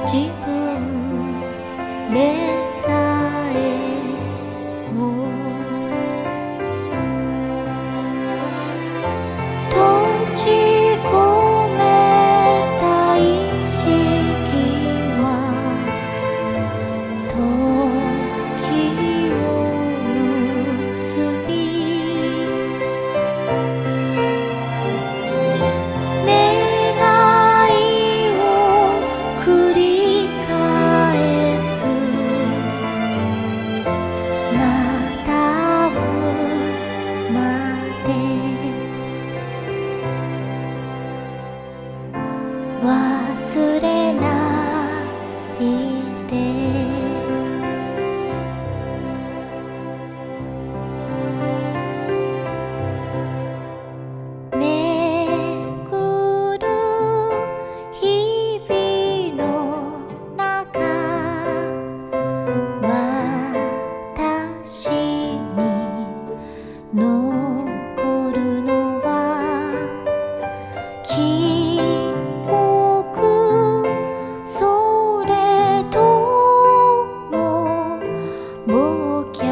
自分でさえも閉じ込めた意識は時を結び願いを繰り返すまたうまで忘れないでめくる日々の中私に残るのは記憶それとも忘却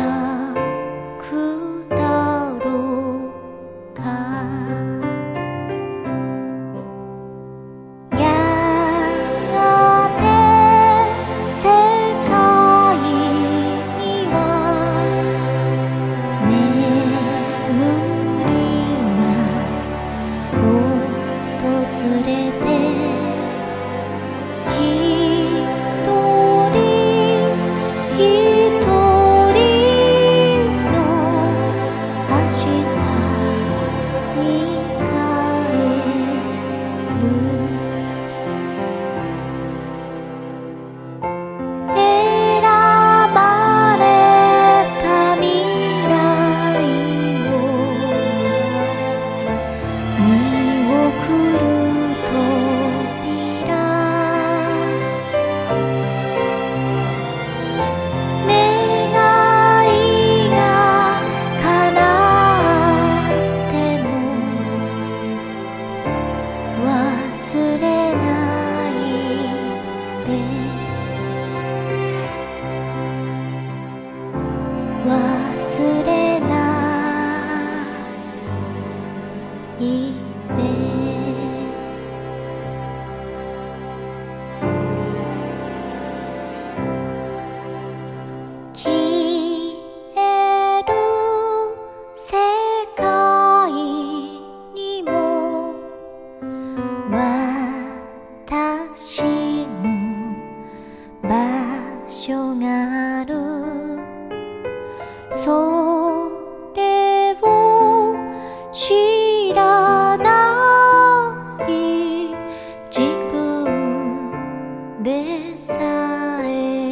だろうかやがて世界には眠りが訪れて一人一人の明日に帰る選ばれた未来を見送る扉願いが叶っても忘れないで忘れないで消える世界にも私の場所があるそれを知らない自分でさえ